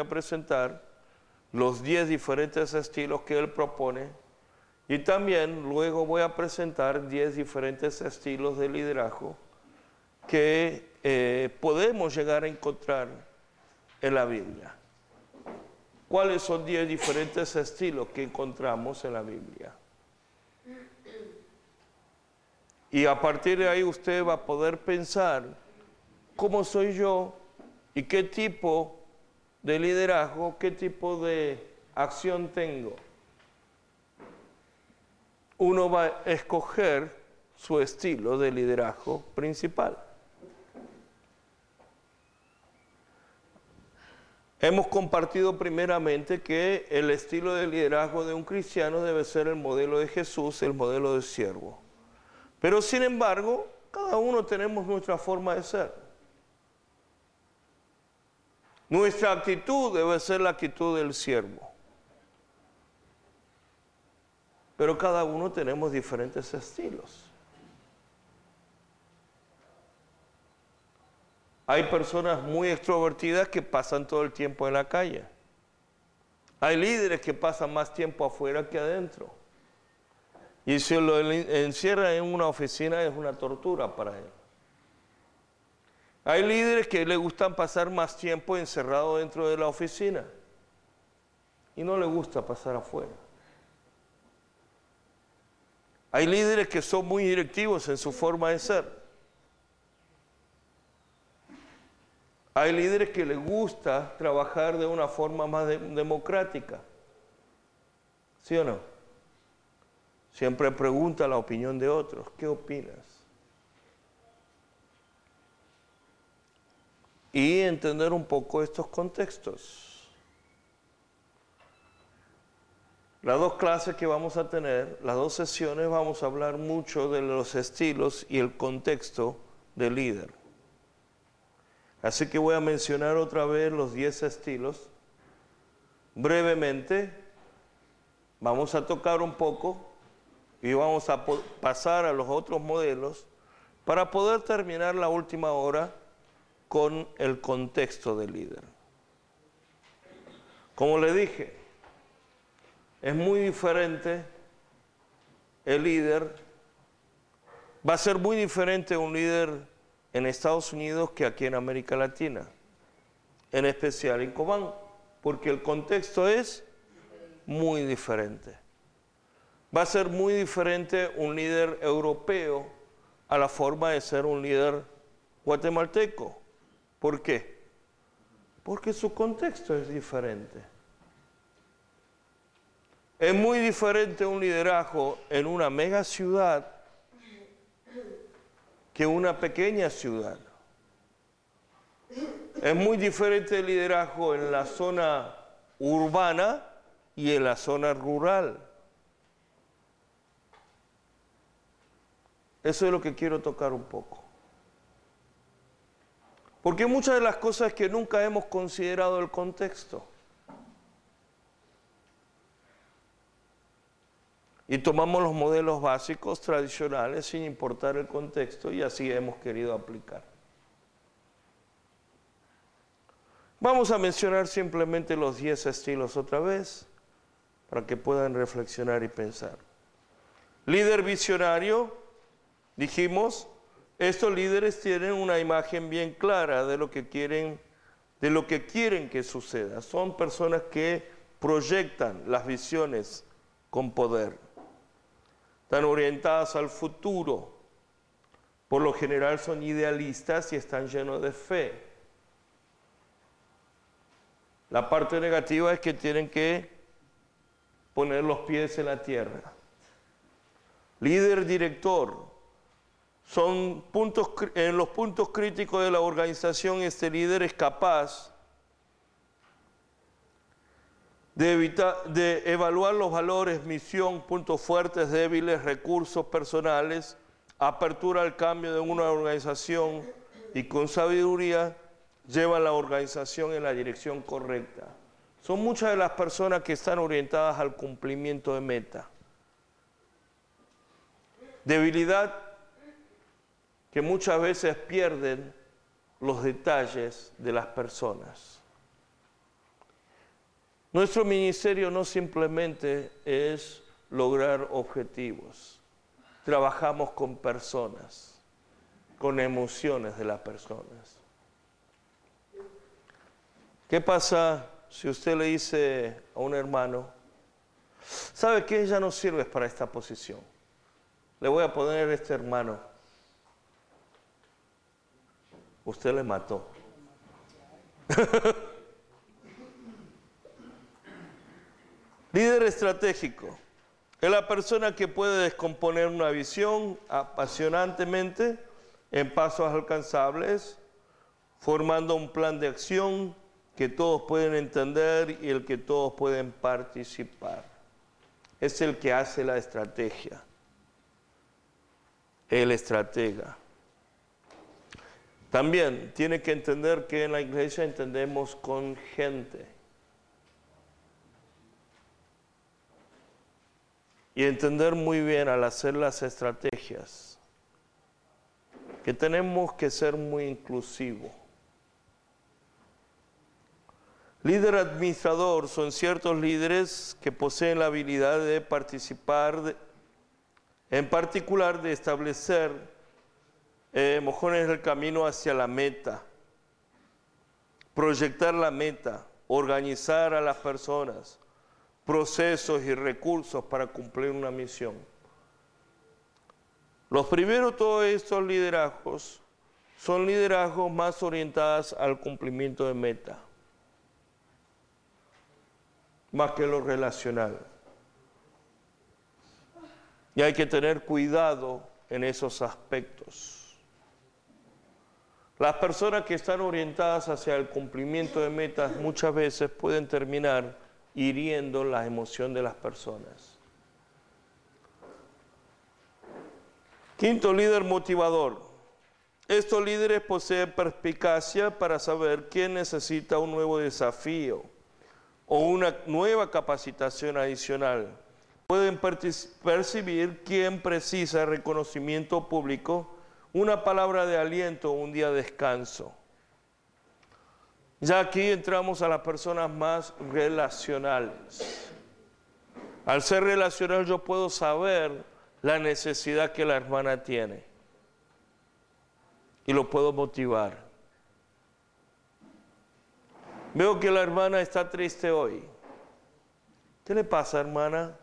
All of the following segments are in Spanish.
a presentar los 10 diferentes estilos que él propone y también luego voy a presentar 10 diferentes estilos de liderazgo que podemos llegar a encontrar en la Biblia. ¿Cuáles son 10 diferentes estilos que encontramos en la Biblia? Y a partir de ahí usted va a poder pensar cómo soy yo y qué tipo de liderazgo, qué tipo de acción tengo. Uno va a escoger su estilo de liderazgo principal. Hemos compartido primeramente que el estilo de liderazgo de un cristiano debe ser el modelo de Jesús, el modelo de siervo. Pero sin embargo, cada uno tenemos nuestra forma de ser. Nuestra actitud debe ser la actitud del siervo. Pero cada uno tenemos diferentes estilos. Hay personas muy extrovertidas que pasan todo el tiempo en la calle. Hay líderes que pasan más tiempo afuera que adentro. Y si lo encierran en una oficina es una tortura para él. Hay líderes que les gustan pasar más tiempo encerrado dentro de la oficina y no les gusta pasar afuera. Hay líderes que son muy directivos en su forma de ser. Hay líderes que les gusta trabajar de una forma más democrática. ¿Sí o no? Siempre pregunta la opinión de otros. ¿Qué opinas? Y entender un poco estos contextos. Las dos clases que vamos a tener, las dos sesiones, vamos a hablar mucho de los estilos y el contexto del líder. Así que voy a mencionar otra vez los 10 estilos. Brevemente, vamos a tocar un poco y vamos a pasar a los otros modelos para poder terminar la última hora con el contexto del líder. Como le dije, es muy diferente el líder, va a ser muy diferente un líder en Estados Unidos que aquí en América Latina, en especial en Cobán, porque el contexto es muy diferente. Va a ser muy diferente un líder europeo a la forma de ser un líder guatemalteco. ¿Por qué? Porque su contexto es diferente. Es muy diferente un liderazgo en una mega ciudad que una pequeña ciudad. Es muy diferente el liderazgo en la zona urbana y en la zona rural. Eso es lo que quiero tocar un poco. Porque muchas de las cosas que nunca hemos considerado el contexto. Y tomamos los modelos básicos tradicionales sin importar el contexto y así hemos querido aplicar. Vamos a mencionar simplemente los 10 estilos otra vez para que puedan reflexionar y pensar. Líder visionario, dijimos, estos líderes tienen una imagen bien clara de lo que quieren que suceda. Son personas que proyectan las visiones con poder. Están orientadas al futuro. Por lo general son idealistas y están llenos de fe. La parte negativa es que tienen que poner los pies en la tierra. Líder director. En los puntos críticos de la organización, este líder es capaz de evaluar los valores, misión, puntos fuertes, débiles, recursos personales, apertura al cambio de una organización y con sabiduría lleva la organización en la dirección correcta. Son muchas de las personas que están orientadas al cumplimiento de meta. Debilidad, que muchas veces pierden los detalles de las personas. Nuestro ministerio no simplemente es lograr objetivos. Trabajamos con personas, con emociones de las personas. ¿Qué pasa si usted le dice a un hermano, sabe que ella no sirve para esta posición? Le voy a poner a este hermano. Usted le mató. Líder estratégico es la persona que puede descomponer una visión apasionantemente en pasos alcanzables, formando un plan de acción que todos pueden entender y el que todos pueden participar. Es el que hace la estrategia, el estratega. También tiene que entender que en la iglesia entendemos con gente. Y entender muy bien al hacer las estrategias que tenemos que ser muy inclusivos. Líder administrador son ciertos líderes que poseen la habilidad de participar, en particular de establecer mojones del camino hacia la meta, proyectar la meta, organizar a las personas, procesos y recursos para cumplir una misión. Los primeros de todos estos liderazgos son liderazgos más orientados al cumplimiento de meta, más que lo relacional. Y hay que tener cuidado en esos aspectos. Las personas que están orientadas hacia el cumplimiento de metas muchas veces pueden terminar hiriendo la emoción de las personas. Quinto, líder motivador. Estos líderes poseen perspicacia para saber quién necesita un nuevo desafío o una nueva capacitación adicional. Pueden percibir quién precisa reconocimiento público, una palabra de aliento o un día de descanso. Ya aquí entramos a las personas más relacionales. Al ser relacional yo puedo saber la necesidad que la hermana tiene y lo puedo motivar. Veo que la hermana está triste hoy. ¿Qué le pasa, hermana?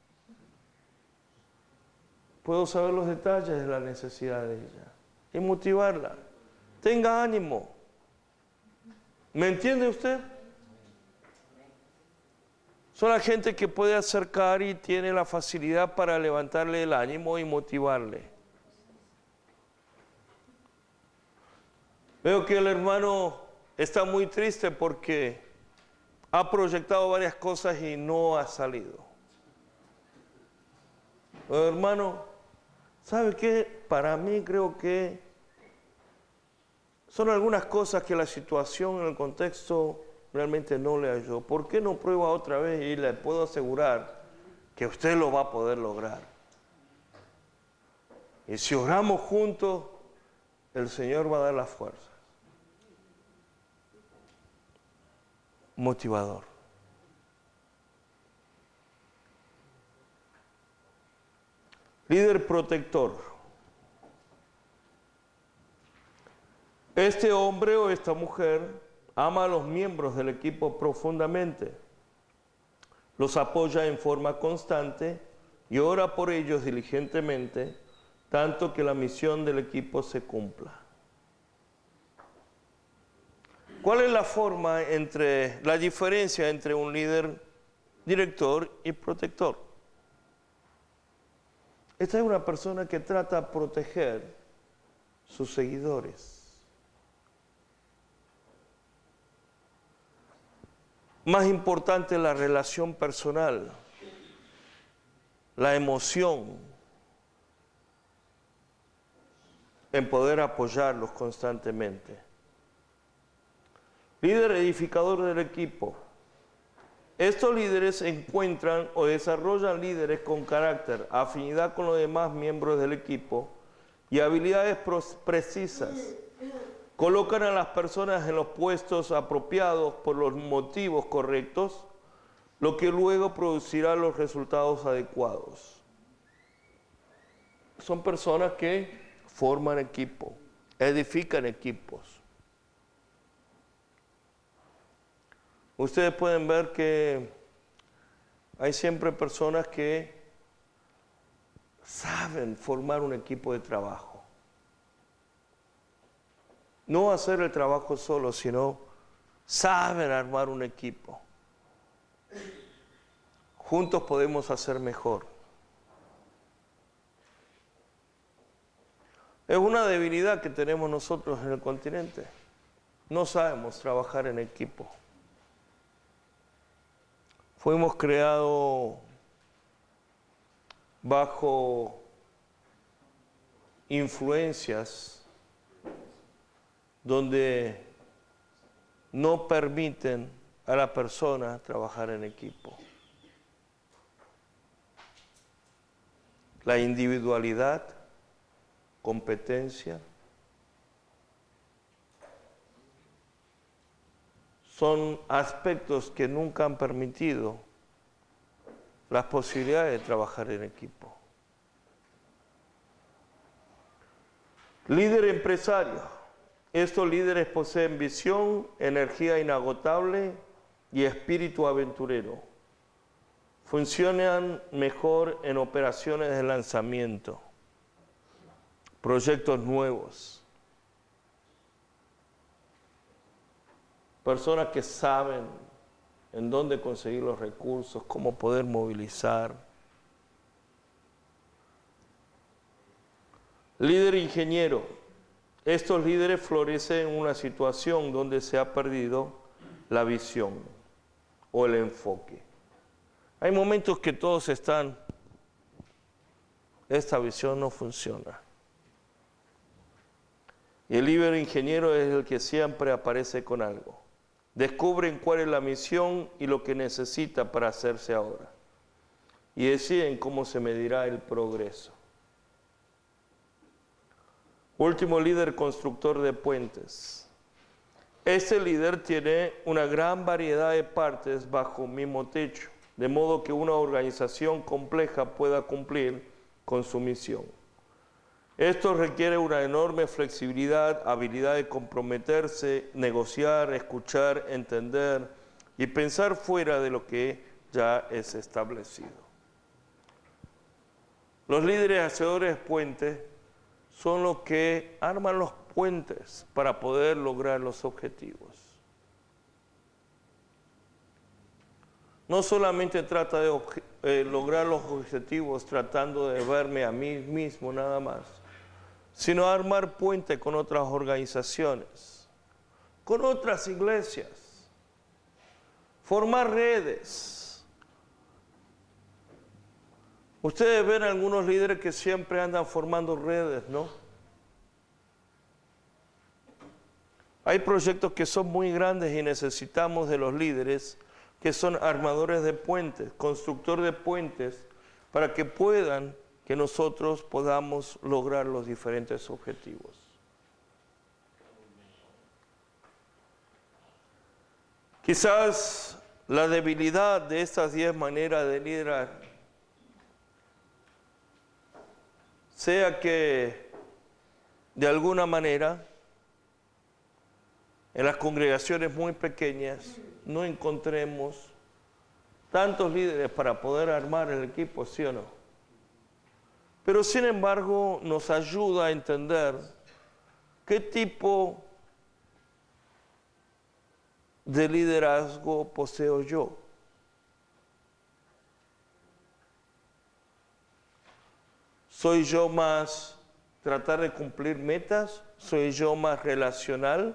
Puedo saber los detalles de la necesidad de ella y motivarla. Tenga ánimo. ¿Me entiende usted? Son la gente que puede acercar y tiene la facilidad para levantarle el ánimo y motivarle. Veo que el hermano está muy triste porque ha proyectado varias cosas y no ha salido. Pero, hermano, ¿sabe qué? Para mí creo que son algunas cosas que la situación en el contexto realmente no le ayudó. ¿Por qué no prueba otra vez? Y le puedo asegurar que usted lo va a poder lograr. Y si oramos juntos, el Señor va a dar las fuerzas. Motivador. Líder protector. Este hombre o esta mujer ama a los miembros del equipo profundamente, los apoya en forma constante y ora por ellos diligentemente, tanto que la misión del equipo se cumpla. ¿Cuál es la diferencia entre un líder director y protector? Esta es una persona que trata de proteger sus seguidores. Más importante la relación personal, la emoción, en poder apoyarlos constantemente. Líder edificador del equipo. Estos líderes encuentran o desarrollan líderes con carácter, afinidad con los demás miembros del equipo y habilidades precisas. Colocan a las personas en los puestos apropiados por los motivos correctos, lo que luego producirá los resultados adecuados. Son personas que forman equipo, edifican equipos. Ustedes pueden ver que hay siempre personas que saben formar un equipo de trabajo. No hacer el trabajo solo, sino saben armar un equipo. Juntos podemos hacer mejor. Es una debilidad que tenemos nosotros en el continente. No sabemos trabajar en equipo. Fuimos creados bajo influencias donde no permiten a la persona trabajar en equipo. La individualidad, competencia, son aspectos que nunca han permitido las posibilidades de trabajar en equipo. Líder empresario. Estos líderes poseen visión, energía inagotable y espíritu aventurero. Funcionan mejor en operaciones de lanzamiento, proyectos nuevos. Personas que saben en dónde conseguir los recursos, cómo poder movilizar. Líder ingeniero. Estos líderes florecen en una situación donde se ha perdido la visión o el enfoque. Hay momentos que todos están, esta visión no funciona. Y el líder ingeniero es el que siempre aparece con algo. Descubren cuál es la misión y lo que necesita para hacerse ahora. Y deciden cómo se medirá el progreso. Último líder constructor de puentes. Este líder tiene una gran variedad de partes bajo un mismo techo, de modo que una organización compleja pueda cumplir con su misión. Esto requiere una enorme flexibilidad, habilidad de comprometerse, negociar, escuchar, entender y pensar fuera de lo que ya es establecido. Los líderes hacedores de puentes son los que arman los puentes para poder lograr los objetivos. No solamente trata de lograr los objetivos tratando de verme a mí mismo nada más, sino armar puente con otras organizaciones, con otras iglesias, formar redes. Ustedes ven algunos líderes que siempre andan formando redes, ¿no? Hay proyectos que son muy grandes y necesitamos de los líderes que son armadores de puentes, constructores de puentes, para que nosotros podamos lograr los diferentes objetivos. Quizás la debilidad de estas 10 maneras de liderar sea que de alguna manera en las congregaciones muy pequeñas no encontremos tantos líderes para poder armar el equipo, ¿sí o no? Pero sin embargo nos ayuda a entender qué tipo de liderazgo poseo yo. ¿Soy yo más tratar de cumplir metas? ¿Soy yo más relacional?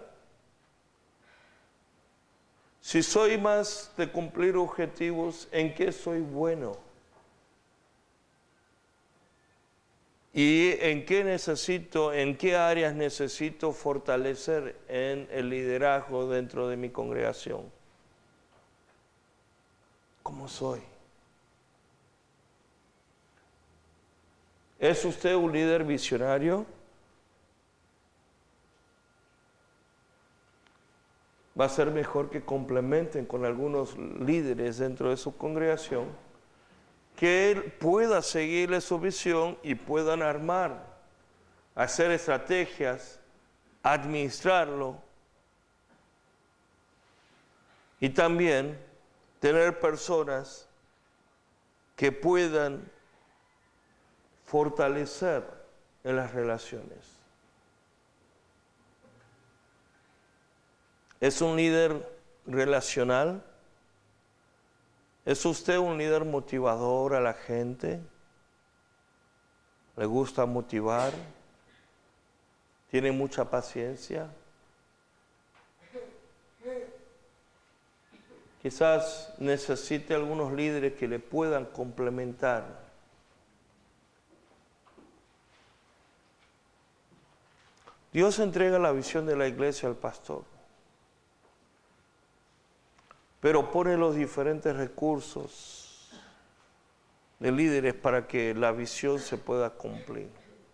Si soy más de cumplir objetivos, ¿en qué soy bueno? ¿Y en qué áreas necesito fortalecer en el liderazgo dentro de mi congregación? ¿Cómo soy? ¿Es usted un líder visionario? va a ser mejor que complementen con algunos líderes dentro de su congregación, que él pueda seguirle su visión y puedan armar, hacer estrategias, administrarlo y también tener personas que puedan fortalecer en las relaciones. ¿Es un líder relacional? ¿Es usted un líder motivador a la gente? ¿Le gusta motivar? ¿Tiene mucha paciencia? Quizás necesite algunos líderes que le puedan complementar. Dios entrega la visión de la iglesia al pastor, pero pone los diferentes recursos de líderes para que la visión se pueda cumplir.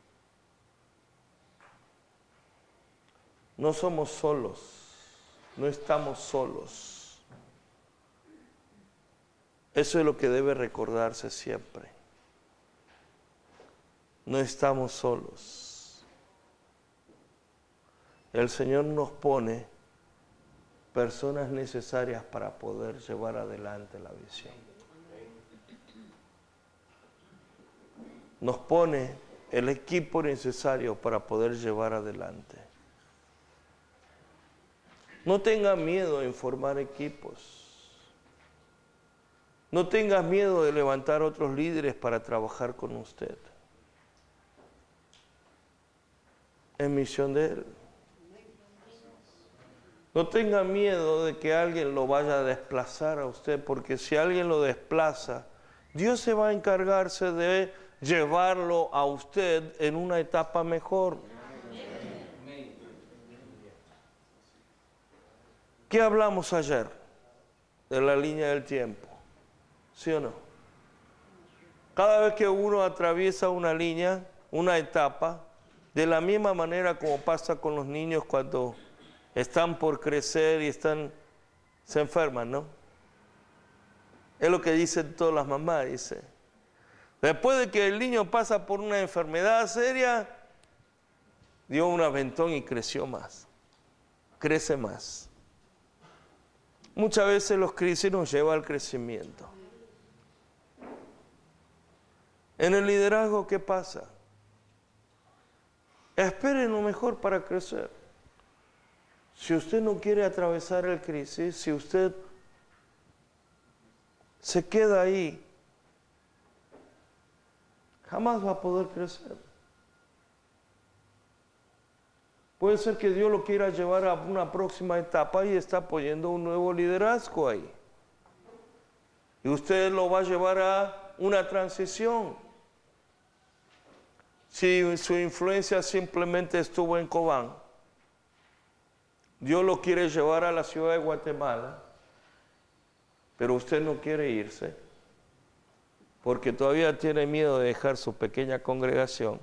No somos solos, no estamos solos. Eso es lo que debe recordarse siempre. No estamos solos. El Señor nos pone personas necesarias para poder llevar adelante la visión. Nos pone el equipo necesario para poder llevar adelante. No tenga miedo en formar equipos. No tengas miedo de levantar otros líderes para trabajar con usted. Es misión de Él. No tenga miedo de que alguien lo vaya a desplazar a usted, porque si alguien lo desplaza, Dios se va a encargarse de llevarlo a usted en una etapa mejor. ¿Qué hablamos ayer de la línea del tiempo? ¿Sí o no? Cada vez que uno atraviesa una línea, una etapa, de la misma manera como pasa con los niños cuando están por crecer y se enferman, ¿no? Es lo que dicen todas las mamás, dice. Después de que el niño pasa por una enfermedad seria, dio un aventón y creció más. Crece más. Muchas veces los crisis nos llevan al crecimiento. En el liderazgo, ¿qué pasa? Esperen lo mejor para crecer. Si usted no quiere atravesar el crisis, si usted se queda ahí, jamás va a poder crecer. Puede ser que Dios lo quiera llevar a una próxima etapa y está poniendo un nuevo liderazgo ahí. Y usted lo va a llevar a una transición. Si su influencia simplemente estuvo en Cobán, Dios lo quiere llevar a la ciudad de Guatemala, pero usted no quiere irse, porque todavía tiene miedo de dejar su pequeña congregación,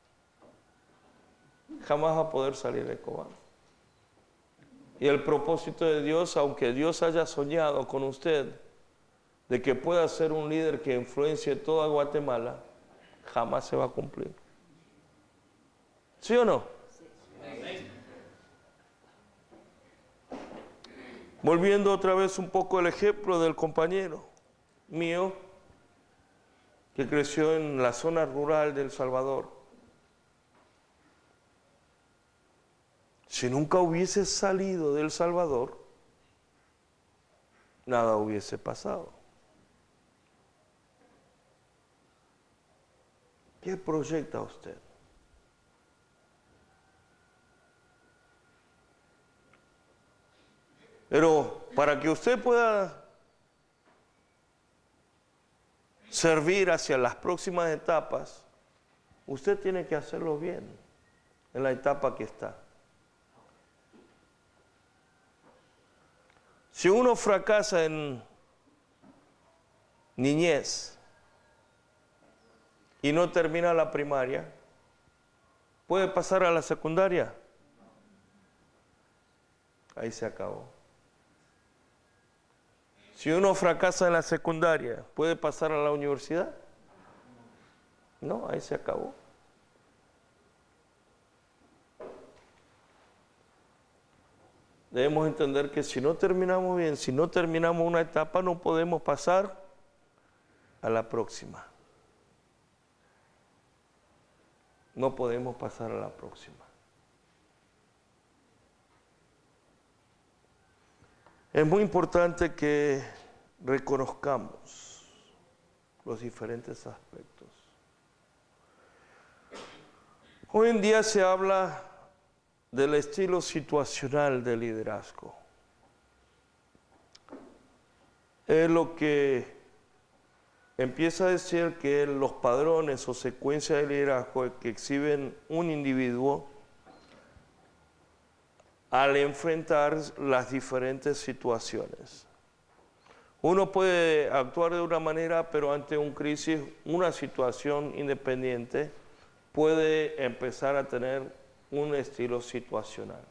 jamás va a poder salir de Cobán. Y el propósito de Dios, aunque Dios haya soñado con usted, de que pueda ser un líder que influencie toda Guatemala, jamás se va a cumplir. ¿Sí o no? Sí. Volviendo otra vez un poco al ejemplo del compañero mío, que creció en la zona rural de El Salvador. Si nunca hubiese salido de El Salvador, nada hubiese pasado. ¿Qué proyecta usted? Pero para que usted pueda servir hacia las próximas etapas, usted tiene que hacerlo bien en la etapa que está. Si uno fracasa en niñez y no termina la primaria, ¿puede pasar a la secundaria? Ahí se acabó. Si uno fracasa en la secundaria, ¿puede pasar a la universidad? No, ahí se acabó. Debemos entender que si no terminamos bien, si no terminamos una etapa, no podemos pasar a la próxima. No podemos pasar a la próxima. Es muy importante que reconozcamos los diferentes aspectos. Hoy en día se habla del estilo situacional del liderazgo. Es lo que empieza a decir que los padrones o secuencias de liderazgo que exhiben un individuo al enfrentar las diferentes situaciones. Uno puede actuar de una manera, pero ante una crisis, una situación independiente, puede empezar a tener un estilo situacional.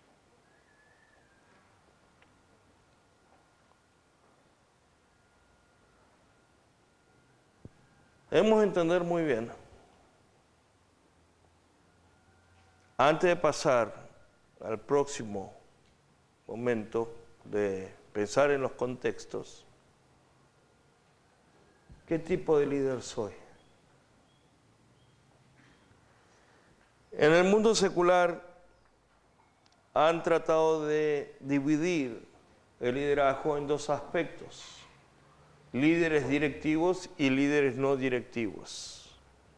Debemos entender muy bien, antes de pasar al próximo momento de pensar en los contextos, ¿qué tipo de líder soy? En el mundo secular han tratado de dividir el liderazgo en dos aspectos: líderes directivos y líderes no directivos.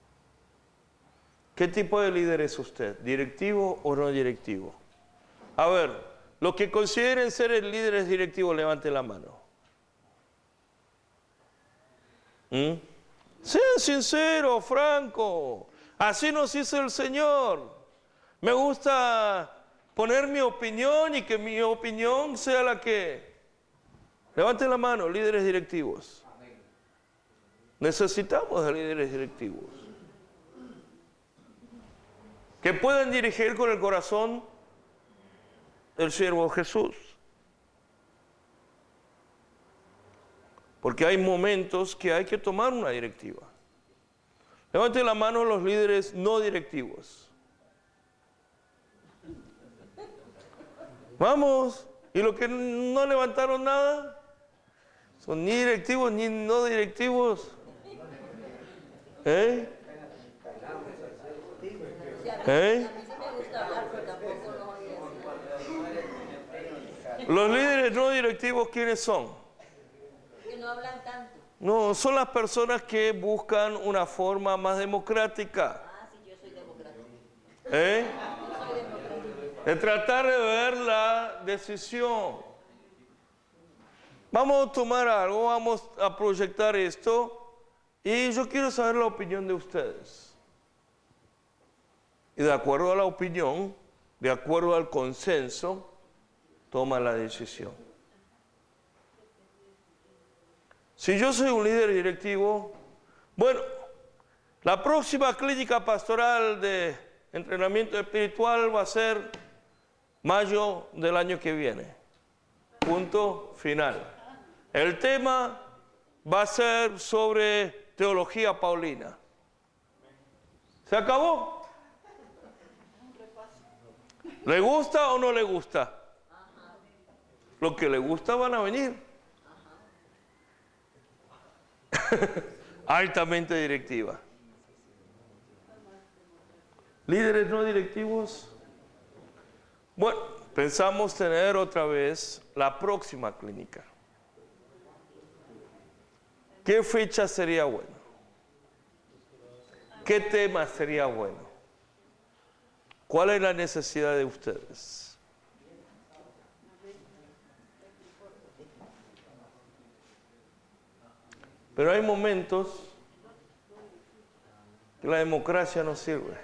¿Qué tipo de líder es usted? ¿Directivo o no directivo? A ver, los que consideren ser el líderes directivos, levanten la mano. Sean sinceros, francos. Así nos hizo el Señor. Me gusta poner mi opinión y que mi opinión sea la que... Levanten la mano, líderes directivos. Necesitamos de líderes directivos que puedan dirigir con el corazón del siervo Jesús. Porque hay momentos que hay que tomar una directiva. Levanten la mano los líderes no directivos. Vamos. ¿Y los que no levantaron nada? Son ni directivos ni no directivos. ¿Eh? ¿Eh? Los líderes no directivos, ¿quiénes son? Que no hablan tanto. No, son las personas que buscan una forma más democrática. Ah, sí, yo soy democrática. ¿Eh? Yo soy democrática. De tratar de ver la decisión. Vamos a tomar algo, vamos a proyectar esto y yo quiero saber la opinión de ustedes. Y de acuerdo a la opinión, de acuerdo al consenso, toma la decisión. Si yo soy un líder directivo, bueno, la próxima clínica pastoral de entrenamiento espiritual va a ser mayo del año que viene. Punto final. El tema va a ser sobre teología paulina. ¿Se acabó? ¿Le gusta o no le gusta? Los que le gusta van a venir. Altamente directiva. Líderes no directivos. Bueno, pensamos tener otra vez la próxima clínica. ¿Qué fecha sería bueno? ¿Qué tema sería bueno? ¿Cuál es la necesidad de ustedes? Pero hay momentos que la democracia no sirve.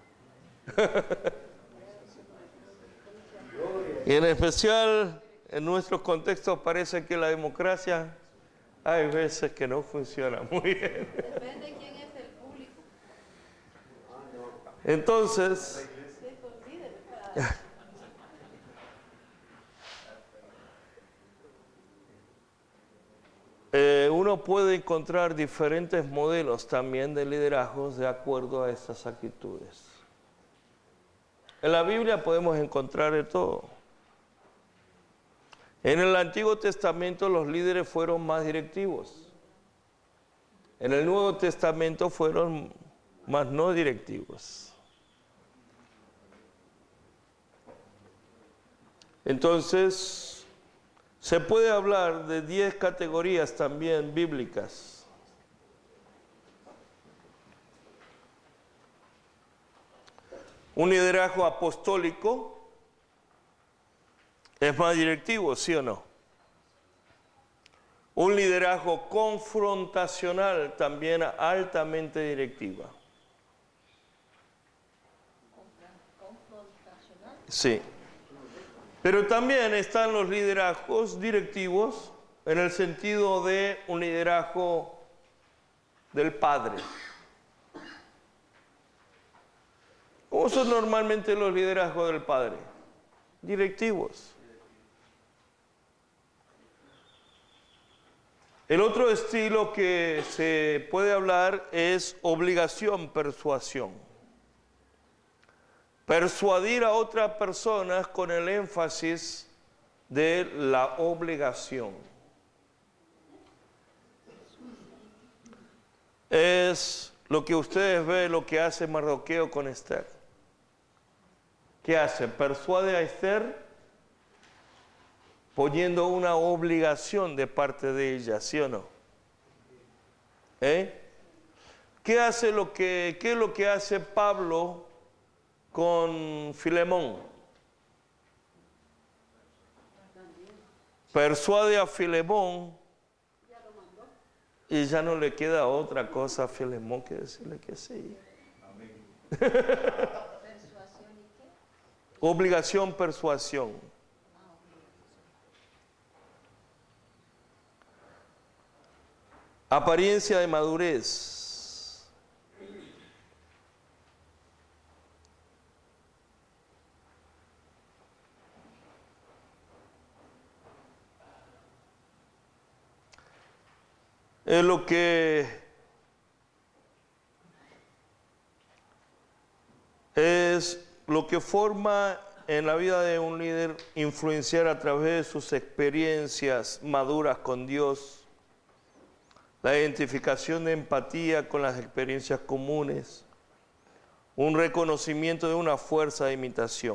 Y en especial en nuestros contextos parece que la democracia hay veces que no funciona muy bien. Depende de quién es el público. Entonces, uno puede encontrar diferentes modelos también de liderazgos de acuerdo a estas actitudes. En la Biblia podemos encontrar de todo. En el Antiguo Testamento los líderes fueron más directivos. En el Nuevo Testamento fueron más no directivos. Entonces, se puede hablar de 10 categorías también bíblicas. Un liderazgo apostólico es más directivo, ¿sí o no? Un liderazgo confrontacional también altamente directiva. Confrontacional. Sí. Pero también están los liderazgos directivos en el sentido de un liderazgo del padre. ¿Cómo son normalmente los liderazgos del padre? Directivos. El otro estilo que se puede hablar es obligación, persuasión. Persuadir a otras personas con el énfasis de la obligación. Es lo que ustedes ven, lo que hace Mardoqueo con Esther. ¿Qué hace? Persuade a Esther poniendo una obligación de parte de ella, ¿sí o no? ¿Qué es lo que hace Pablo con Filemón? Persuade a Filemón y ya no le queda otra cosa a Filemón que decirle que sí. ¿Persuasión y qué? Obligación, persuasión. Apariencia de madurez. Es lo que forma en la vida de un líder influenciar a través de sus experiencias maduras con Dios. La identificación de empatía con las experiencias comunes, un reconocimiento de una fuerza de imitación.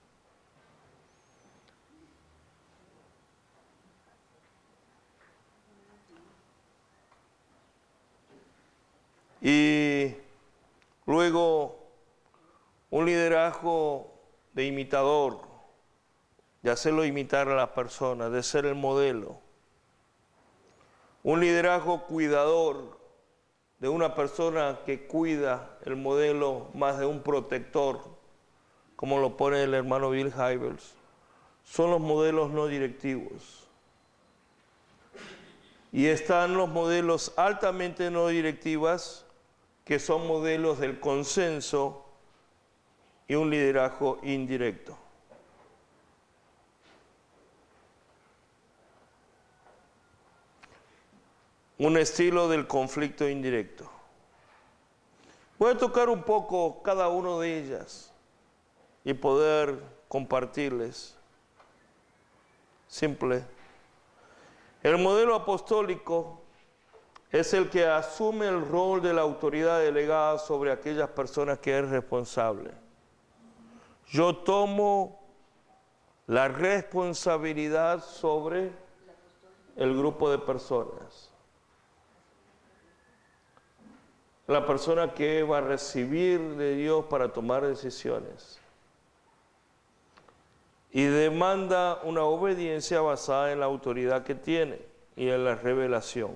Y luego un liderazgo de imitador, de hacerlo imitar a las personas, de ser el modelo. Un liderazgo cuidador, de una persona que cuida el modelo más de un protector, como lo pone el hermano Bill Hybels. Son los modelos no directivos. Y están los modelos altamente no directivas, que son modelos del consenso y un liderazgo indirecto. Un estilo del conflicto indirecto. Voy a tocar un poco cada una de ellas y poder compartirles. Simple. El modelo apostólico es el que asume el rol de la autoridad delegada sobre aquellas personas que es responsable. Yo tomo la responsabilidad sobre el grupo de personas. La persona que va a recibir de Dios para tomar decisiones. Y demanda una obediencia basada en la autoridad que tiene y en la revelación.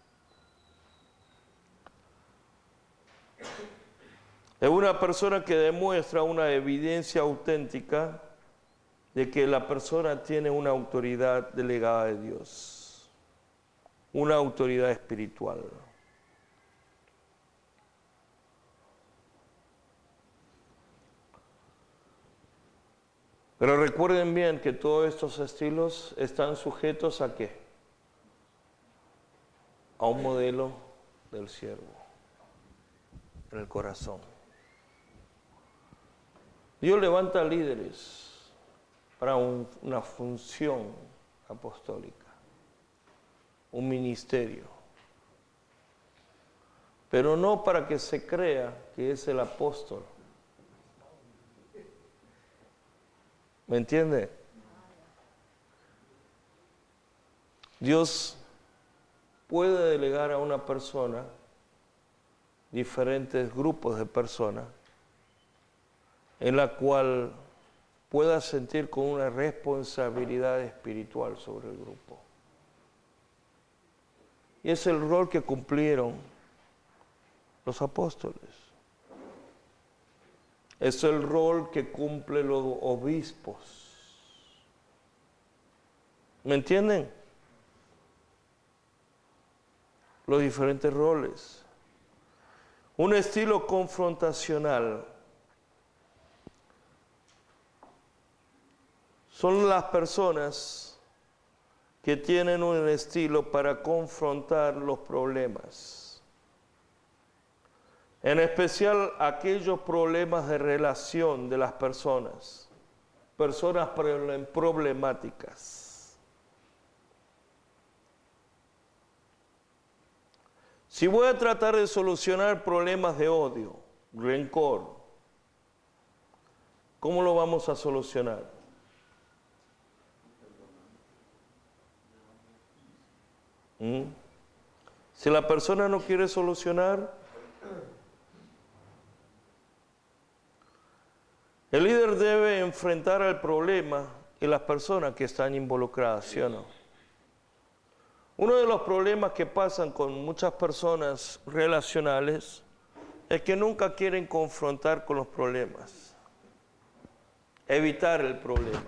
Es una persona que demuestra una evidencia auténtica de que la persona tiene una autoridad delegada de Dios, una autoridad espiritual. Pero recuerden bien que todos estos estilos están sujetos ¿a qué? a un modelo del siervo en el corazón. Dios levanta líderes para una función apostólica, un ministerio, pero no para que se crea que es el apóstol. ¿Me entiende? Dios puede delegar a una persona diferentes grupos de personas en la cual pueda sentir con una responsabilidad espiritual sobre el grupo. Y es el rol que cumplieron los apóstoles. Es el rol que cumplen los obispos. ¿Me entienden? Los diferentes roles. Un estilo confrontacional son las personas que tienen un estilo para confrontar los problemas. En especial aquellos problemas de relación de las personas problemáticas. Si voy a tratar de solucionar problemas de odio, rencor, ¿cómo lo vamos a solucionar? Si la persona no quiere solucionar, el líder debe enfrentar al problema y las personas que están involucradas, ¿sí o no? Uno de los problemas que pasan con muchas personas relacionales es que nunca quieren confrontar con los problemas, evitar el problema.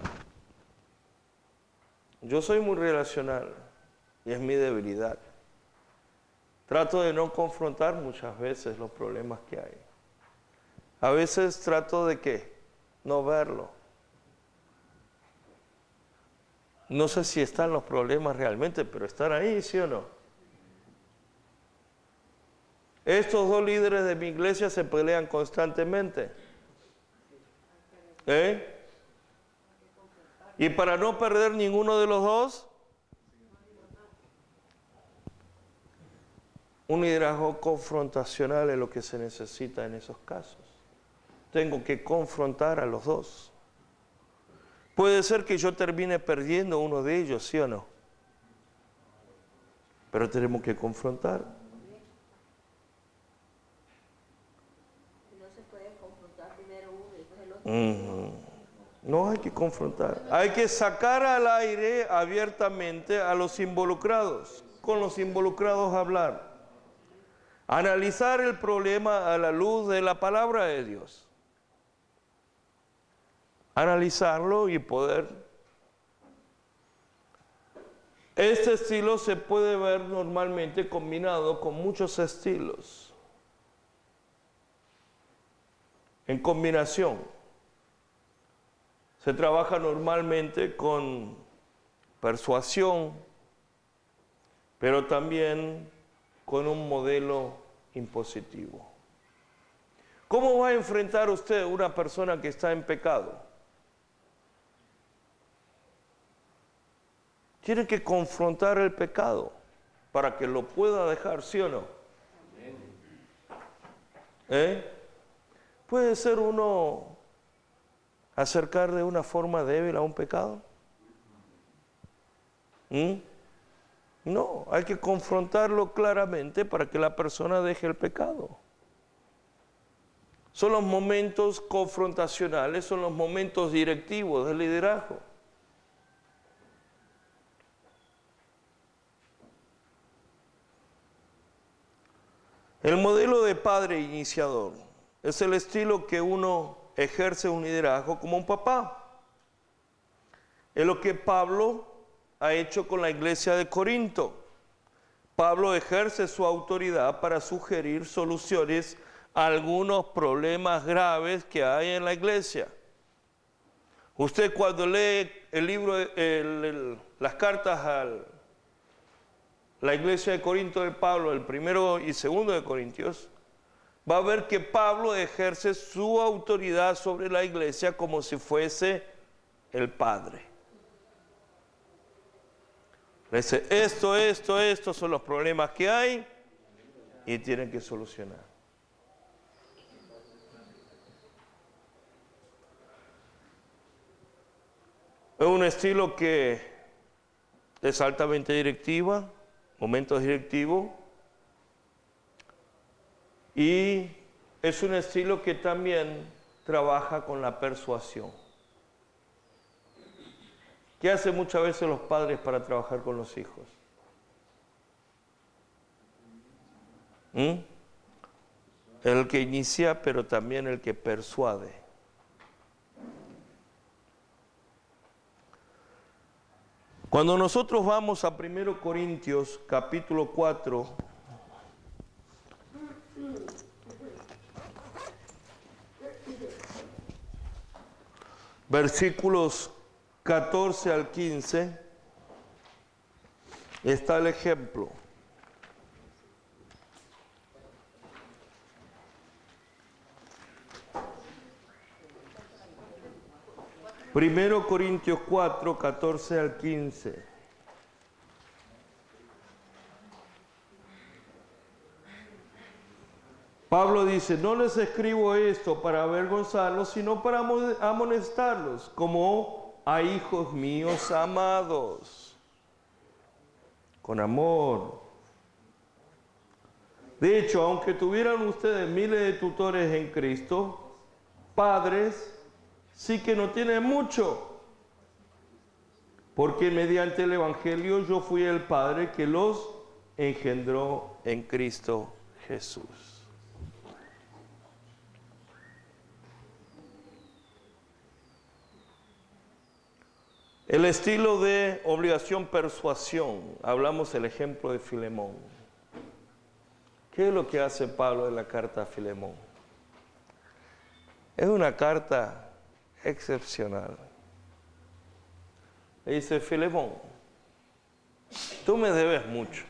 Yo soy muy relacional y es mi debilidad. Trato de no confrontar muchas veces los problemas que hay. A veces trato de ¿qué? No verlo. No sé si están los problemas realmente, pero están ahí, ¿sí o no? Estos dos líderes de mi iglesia se pelean constantemente. Y para no perder ninguno de los dos, un liderazgo confrontacional es lo que se necesita en esos casos. Tengo que confrontar a los dos. Puede ser que yo termine perdiendo uno de ellos, ¿sí o no? Pero tenemos que confrontar. No se puede confrontar primero uno y después el otro. No hay que confrontar. Hay que sacar al aire abiertamente a los involucrados, con los involucrados hablar. Analizar el problema a la luz de la palabra de Dios. Analizarlo y poder. Este estilo se puede ver normalmente combinado con muchos estilos. En combinación. Se trabaja normalmente con persuasión, pero también con un modelo impositivo. ¿Cómo va a enfrentar usted a una persona que está en pecado? Tiene que confrontar el pecado para que lo pueda dejar, ¿sí o no? ¿Puede ser uno acercar de una forma débil a un pecado? No, hay que confrontarlo claramente para que la persona deje el pecado. Son los momentos confrontacionales, son los momentos directivos del liderazgo. El modelo de padre iniciador es el estilo que uno ejerce un liderazgo como un papá. Es lo que Pablo ha hecho con la iglesia de Corinto. Pablo ejerce su autoridad para sugerir soluciones a algunos problemas graves que hay en la iglesia. Usted cuando lee el libro, las cartas la iglesia de Corinto de Pablo, el primero y segundo de Corintios, va a ver que Pablo ejerce su autoridad sobre la iglesia como si fuese el padre. Le dice, estos son los problemas que hay y tienen que solucionar. Es un estilo que es altamente directiva, momentos directivos, y es un estilo que también trabaja con la persuasión. ¿Qué hacen muchas veces los padres para trabajar con los hijos? El que inicia, pero también el que persuade. Cuando nosotros vamos a 1 Corintios capítulo 4, versículos 14 al 15, está el ejemplo. Primero Corintios 4, 14 al 15. Pablo dice, no les escribo esto para avergonzarlos, sino para amonestarlos, como a hijos míos amados, con amor. De hecho, aunque tuvieran ustedes miles de tutores en Cristo, padres, sí que no tienen mucho, porque mediante el Evangelio yo fui el Padre que los engendró en Cristo Jesús. El estilo de obligación-persuasión, hablamos del ejemplo de Filemón. ¿Qué es lo que hace Pablo en la carta a Filemón? Es una carta excepcional. Le dice, Filemón, tú me debes mucho.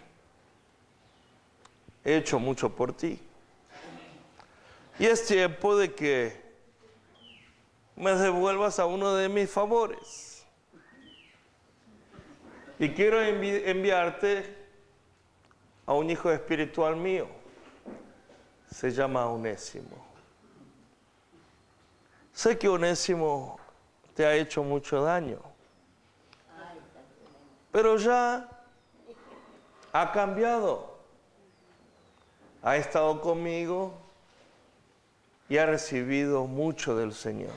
He hecho mucho por ti. Y es tiempo de que me devuelvas a uno de mis favores. Y quiero enviarte a un hijo espiritual mío. Se llama Onésimo. Sé que Onésimo te ha hecho mucho daño, pero ya ha cambiado. Ha estado conmigo y ha recibido mucho del Señor.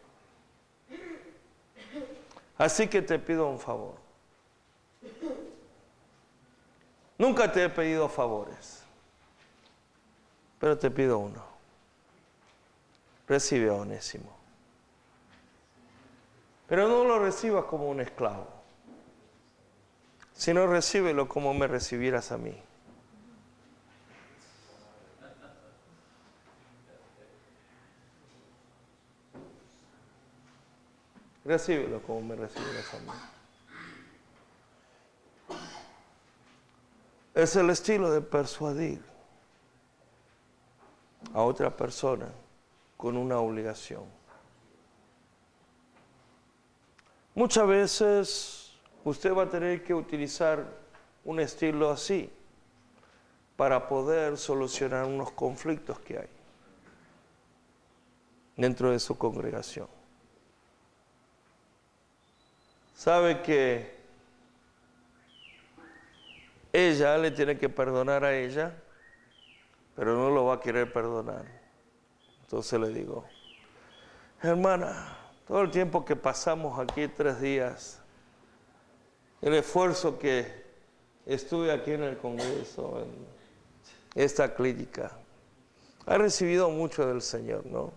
Así que te pido un favor. Nunca te he pedido favores, pero te pido uno. Recibe a Onésimo. Pero no lo recibas como un esclavo, sino recíbelo como me recibieras a mí. Recíbelo como me recibieras a mí. Es el estilo de persuadir a otra persona con una obligación. Muchas veces usted va a tener que utilizar un estilo así para poder solucionar unos conflictos que hay dentro de su congregación. Sabe que ella le tiene que perdonar a ella, pero no lo va a querer perdonar. Entonces le digo, hermana, todo el tiempo que pasamos aquí 3 días, el esfuerzo que estuve aquí en el Congreso, en esta clínica, ha recibido mucho del Señor, ¿no?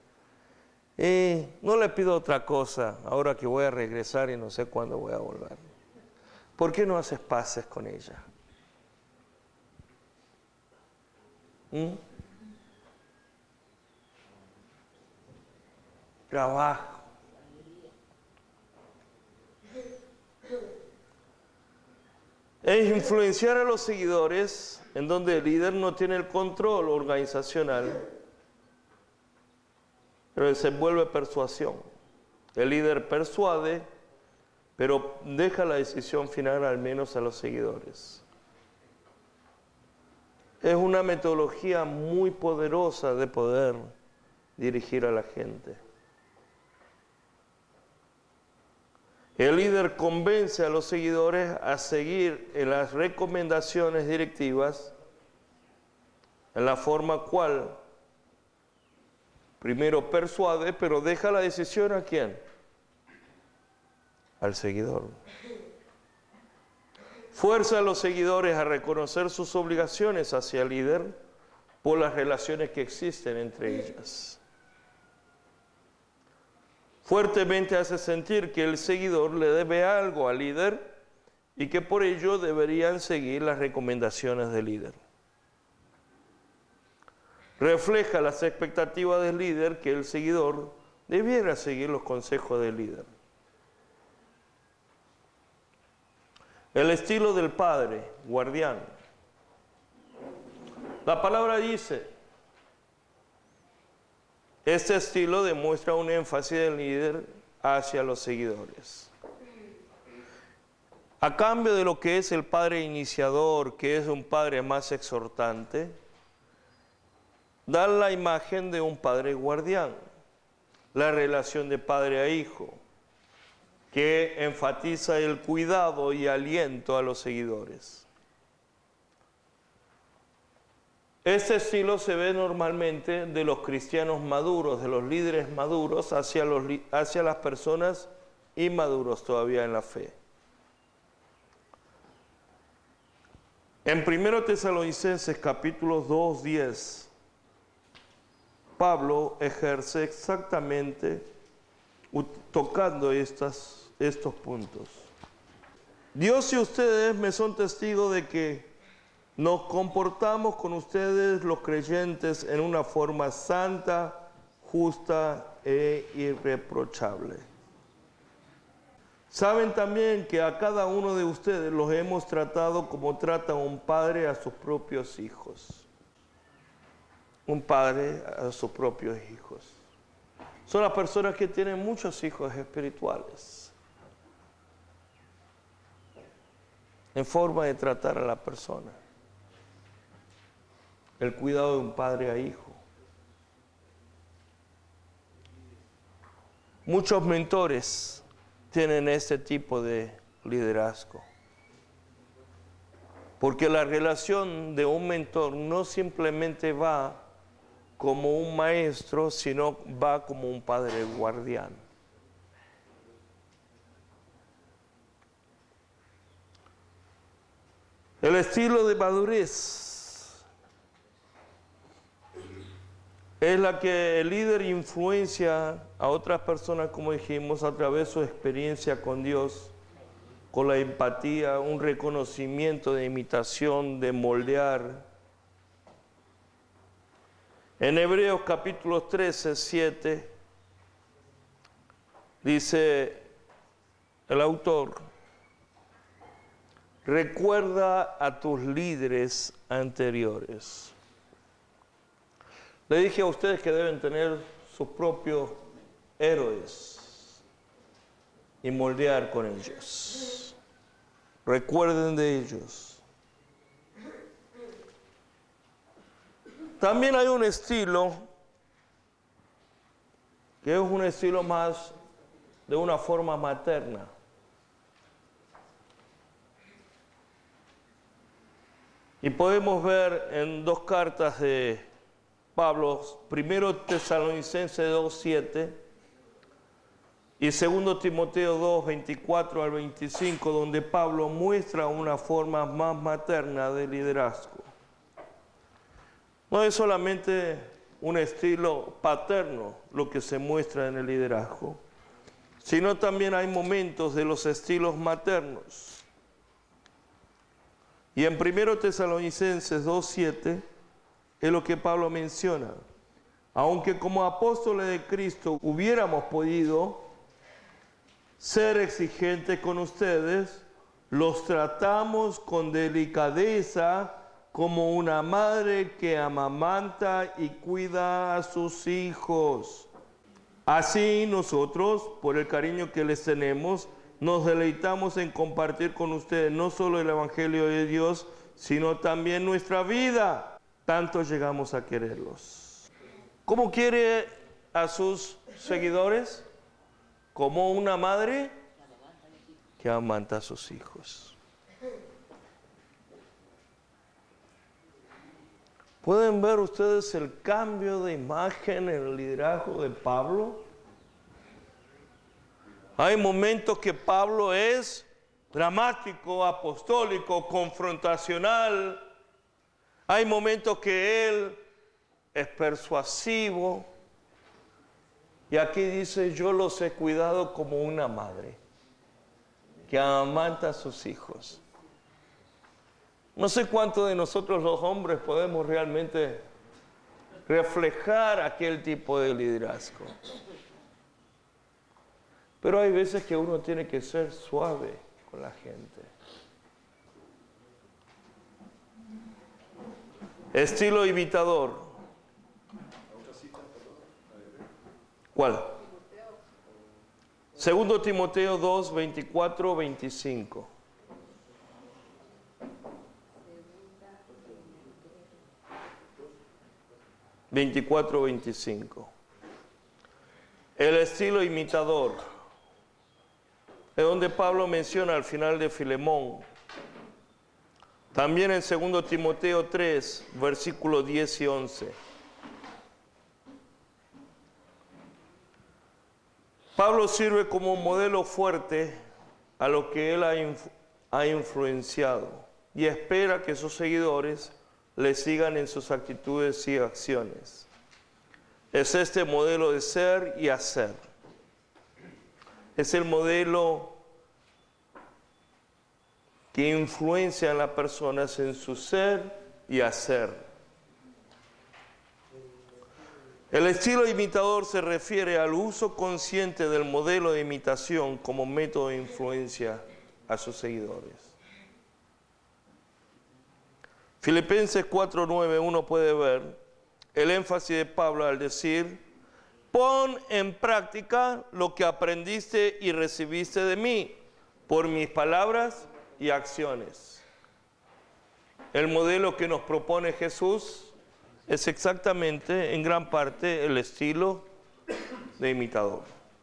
Y no le pido otra cosa ahora que voy a regresar y no sé cuándo voy a volver. ¿Por qué no haces paces con ella? Trabajo. Es influenciar a los seguidores en donde el líder no tiene el control organizacional, pero se vuelve persuasión. El líder persuade, pero deja la decisión final al menos a los seguidores. Es una metodología muy poderosa de poder dirigir a la gente. El líder convence a los seguidores a seguir en las recomendaciones directivas en la forma cual primero persuade, pero deja la decisión ¿a quién? Al seguidor. Fuerza a los seguidores a reconocer sus obligaciones hacia el líder por las relaciones que existen entre ellas. Fuertemente hace sentir que el seguidor le debe algo al líder y que por ello deberían seguir las recomendaciones del líder. Refleja las expectativas del líder que el seguidor debiera seguir los consejos del líder. El estilo del padre, guardián. La palabra dice, este estilo demuestra un énfasis del líder hacia los seguidores. A cambio de lo que es el padre iniciador, que es un padre más exhortante, da la imagen de un padre guardián, la relación de padre a hijo, que enfatiza el cuidado y aliento a los seguidores. Este estilo se ve normalmente de los cristianos maduros, de los líderes maduros, hacia las personas inmaduros todavía en la fe. En 1 Tesalonicenses capítulo 2, 10, Pablo ejerce exactamente tocando estos puntos. Dios y ustedes me son testigos de que nos comportamos con ustedes los creyentes en una forma santa, justa e irreprochable. Saben también que a cada uno de ustedes los hemos tratado como trata un padre a sus propios hijos. Un padre a sus propios hijos. Son las personas que tienen muchos hijos espirituales. En forma de tratar a la persona. El cuidado de un padre a hijo. Muchos mentores tienen este tipo de liderazgo. Porque la relación de un mentor no simplemente va como un maestro, sino va como un padre guardián. El estilo de madurez es la que el líder influencia a otras personas, como dijimos, a través de su experiencia con Dios, con la empatía, un reconocimiento de imitación, de moldear. En Hebreos capítulo 13, 7, dice el autor, recuerda a tus líderes anteriores. Le dije a ustedes que deben tener sus propios héroes y moldear con ellos. Recuerden de ellos. También hay un estilo que es un estilo más de una forma materna. Y podemos ver en dos cartas de Pablo, 1 Tesalonicenses 2:7 y 2 Timoteo 2:24 al 25, donde Pablo muestra una forma más materna de liderazgo. No es solamente un estilo paterno lo que se muestra en el liderazgo, sino también hay momentos de los estilos maternos. Y en 1 Tesalonicenses 2:7 es lo que Pablo menciona. Aunque como apóstoles de Cristo hubiéramos podido ser exigentes con ustedes, los tratamos con delicadeza como una madre que amamanta y cuida a sus hijos. Así nosotros, por el cariño que les tenemos, nos deleitamos en compartir con ustedes no solo el Evangelio de Dios, sino también nuestra vida. Tanto llegamos a quererlos. ¿Cómo quiere a sus seguidores? Como una madre que amamanta a sus hijos. ¿Pueden ver ustedes el cambio de imagen en el liderazgo de Pablo? Hay momentos que Pablo es dramático, apostólico, confrontacional. Hay momentos que él es persuasivo. Y aquí dice, yo los he cuidado como una madre que amamanta a sus hijos. No sé cuántos de nosotros los hombres podemos realmente reflejar aquel tipo de liderazgo. Pero hay veces que uno tiene que ser suave con la gente. Estilo imitador. ¿Cuál? Segundo Timoteo 2, 24, 25. El estilo imitador, es donde Pablo menciona al final de Filemón. También en 2 Timoteo 3, versículos 10 y 11. Pablo sirve como modelo fuerte a lo que él ha influenciado y espera que sus seguidores le sigan en sus actitudes y acciones. Es este modelo de ser y hacer. Es el modelo que influencia a las personas en su ser y hacer. El estilo imitador se refiere al uso consciente del modelo de imitación como método de influencia a sus seguidores. Filipenses 4:9 uno puede ver el énfasis de Pablo al decir, pon en práctica lo que aprendiste y recibiste de mí por mis palabras y acciones. El modelo que nos propone Jesús es exactamente, en gran parte, el estilo de imitador.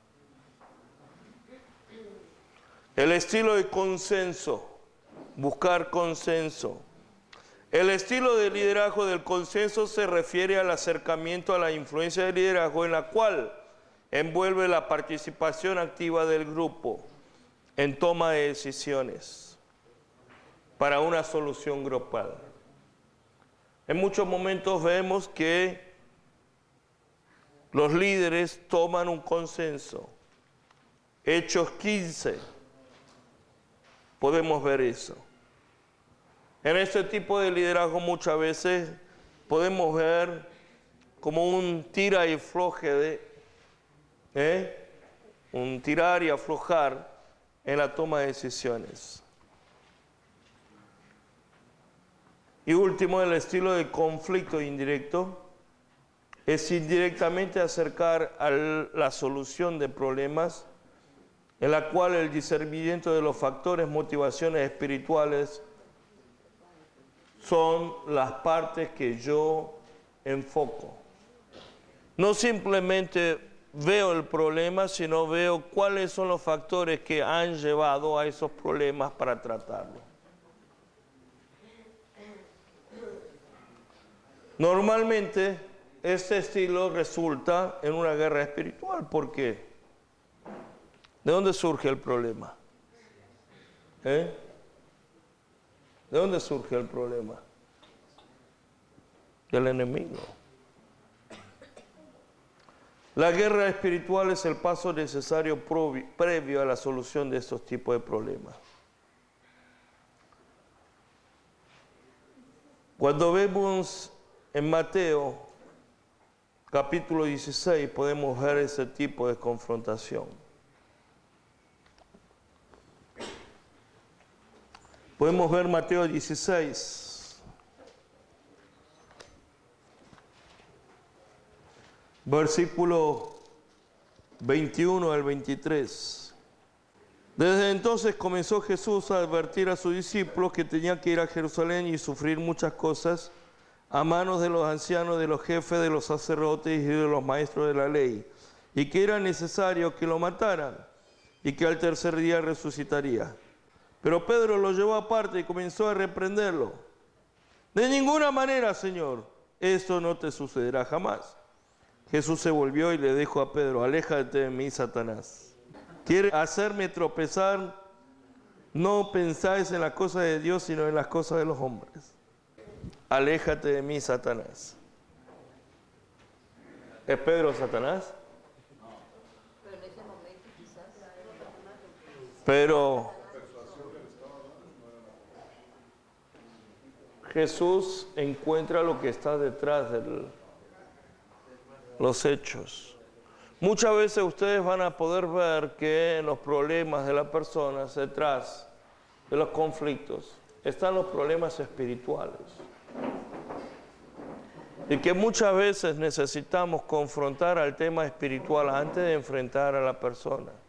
El estilo de consenso, buscar consenso. El estilo de liderazgo del consenso se refiere al acercamiento a la influencia del liderazgo en la cual envuelve la participación activa del grupo en toma de decisiones para una solución grupal. En muchos momentos vemos que los líderes toman un consenso. Hechos 15, podemos ver eso. En este tipo de liderazgo muchas veces podemos ver como un tira y afloje un tirar y aflojar en la toma de decisiones. Y último, el estilo de conflicto indirecto es indirectamente acercar a la solución de problemas en la cual el discernimiento de los factores, motivaciones espirituales son las partes que yo enfoco. No simplemente veo el problema, sino veo cuáles son los factores que han llevado a esos problemas para tratarlo. Normalmente, este estilo resulta en una guerra espiritual. ¿Por qué? ¿De dónde surge el problema? ¿De dónde surge el problema? Del enemigo. La guerra espiritual es el paso necesario previo a la solución de estos tipos de problemas. Cuando vemos en Mateo capítulo 16 podemos ver ese tipo de confrontación. Podemos ver Mateo 16, versículo 21 al 23. Desde entonces comenzó Jesús a advertir a sus discípulos que tenía que ir a Jerusalén y sufrir muchas cosas a manos de los ancianos, de los jefes, de los sacerdotes y de los maestros de la ley, y que era necesario que lo mataran y que al tercer día resucitaría. Pero Pedro lo llevó aparte y comenzó a reprenderlo. De ninguna manera, Señor, esto no te sucederá jamás. Jesús se volvió y le dijo a Pedro: aléjate de mí, Satanás. ¿Quieres hacerme tropezar? No pensáis en las cosas de Dios, sino en las cosas de los hombres. Aléjate de mí, Satanás. ¿Es Pedro Satanás? Pero en ese momento quizás. Pero Jesús encuentra lo que está detrás de los hechos. Muchas veces ustedes van a poder ver que en los problemas de las personas, detrás de los conflictos, están los problemas espirituales. Y que muchas veces necesitamos confrontar al tema espiritual antes de enfrentar a la persona.